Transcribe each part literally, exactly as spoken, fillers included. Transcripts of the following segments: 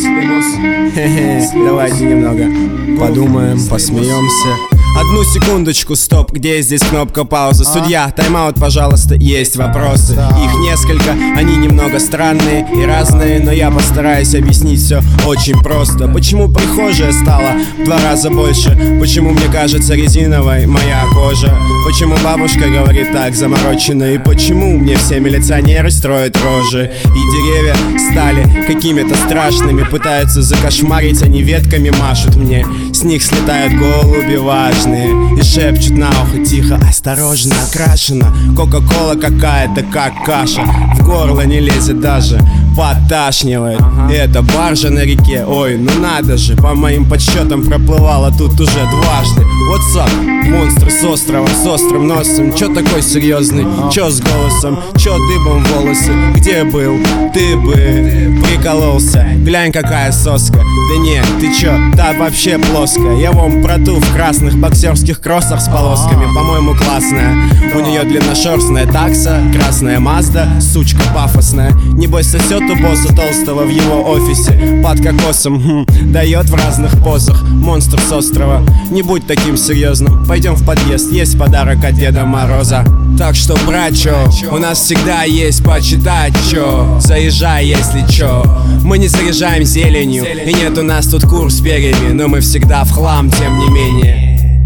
Давайте немного подумаем, посмеемся. Одну секундочку, стоп, где здесь кнопка паузы? Судья, тайм-аут, пожалуйста, есть вопросы. Их несколько, они немного странные и разные, но я постараюсь объяснить все очень просто. Почему прихожая стала в два раза больше? Почему мне кажется резиновой моя кожа? Почему бабушка говорит так замороченно? И почему мне все милиционеры строят рожи? И деревья стали какими-то страшными, пытаются закошмарить, они ветками машут мне. С них слетают голуби важные и шепчут на ухо тихо: осторожно, окрашена кока-кола какая-то, как каша. В горло не лезет даже, поташнивает. И это баржа на реке, ой, ну надо же. По моим подсчетам проплывала тут уже дважды. What's up, монстр с острова, с острым носом. Чё такой серьезный, чё с голосом, чё дыбом волосы? Где был, ты бы прикололся. Глянь, какая соска. Да нет, ты чё, та вообще плоская. Я вон про ту в красных боксерских кроссах с полосками, по-моему, классная. У нее длинношерстная такса, красная Мазда, сучка пафосная. Небось сосет у босса толстого в его офисе под кокосом, хм, дает в разных позах. Монстр с острова, не будь таким серьезным. Пойдем в подъезд, есть подарок от Деда Мороза. Так что, братчо, у нас всегда есть почитать, чё. Заезжай, если чё. Мы не заряжаем зеленью, и нет у нас тут кур с перьями, но мы всегда в хлам, тем не менее.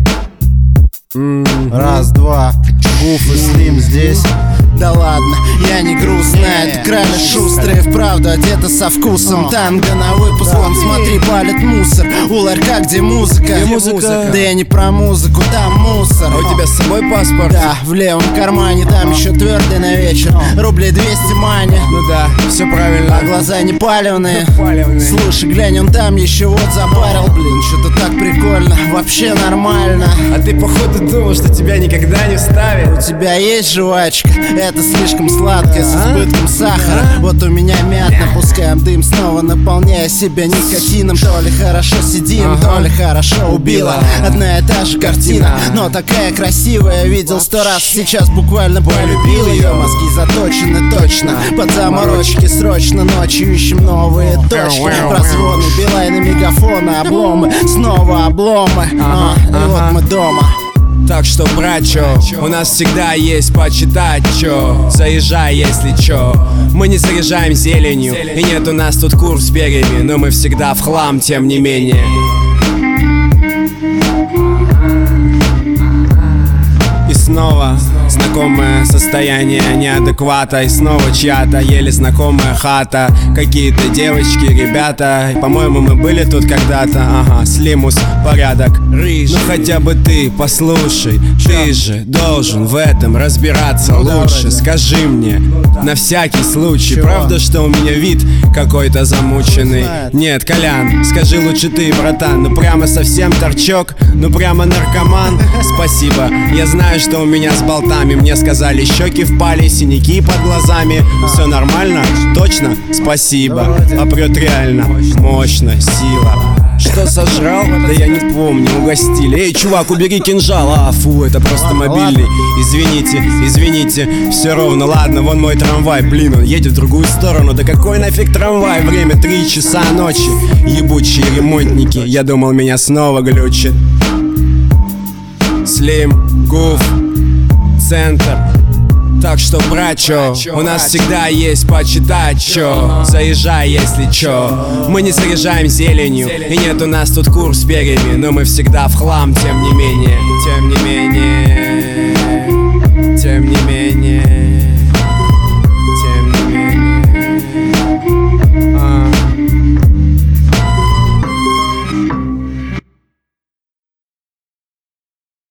Раз, два, Гуф и Слим здесь. Да ладно, я не грустная, это крали шустрые, вправду одета со вкусом. Танго на выпуск, вон, смотри, палит мусор. У ларька, где музыка? Где музыка? Да я не про музыку, там мусор. А у тебя с собой паспорт? Да, в левом кармане, там еще твердый на вечер. Рублей двести мани. Ну да, все правильно. А глаза не палевные. Палевные. Слушай, глянь, он там еще вот запарил. Блин, что-то так прикольно, вообще нормально. А ты походу думал, что тебя никогда не вставят? У тебя есть жвачка? Это слишком сладкое, с избытком сахара. Вот у меня мятно, пускаем дым снова, наполняя себя никотином. То ли хорошо сидим, то ли хорошо убила. Одна и та же картина, но такая красивая. Видел сто раз, сейчас буквально полюбил ее. Мозги заточены точно под заморочки. Срочно ночью ищем новые точки. Прозвоны, билайны, мегафоны, обломы, снова обломы. А, и вот мы дома. Так что, братчо, у нас всегда есть почитать, чё. Заезжай, если чё. Мы не заряжаем зеленью, и нет у нас тут кур с перьями, но мы всегда в хлам, тем не менее. И снова знакомое состояние неадеквата. И снова чья-то еле знакомая хата. Какие-то девочки, ребята. По-моему, мы были тут когда-то. Ага, Слимус, порядок, рыж. Ну хотя бы ты послушай, ты же должен в этом разбираться лучше. Скажи мне, на всякий случай, правда, что у меня вид какой-то замученный? Нет, Колян, скажи лучше ты, братан. Ну прямо совсем торчок, ну прямо наркоман. Спасибо, я знаю, что у меня с болтами. Мне сказали, щеки впали, синяки под глазами. Все нормально? Точно? Спасибо. Попрет реально, мощно, сила. Что сожрал? Да я не помню, угостили. Эй, чувак, убери кинжал. А, фу, это просто мобильный. Извините, извините, все ровно. Ладно, вон мой трамвай, блин, он едет в другую сторону. Да какой нафиг трамвай? Время три часа ночи. Ебучие ремонтники, я думал, меня снова глючит. Слим, Гуф, центр. Так что, братчо, у нас всегда есть почитать, чё. Заезжай, если чё. Мы не заряжаем зеленью, и нет у нас тут кур с перьями, но мы всегда в хлам, тем не менее. Тем не менее. Тем не менее.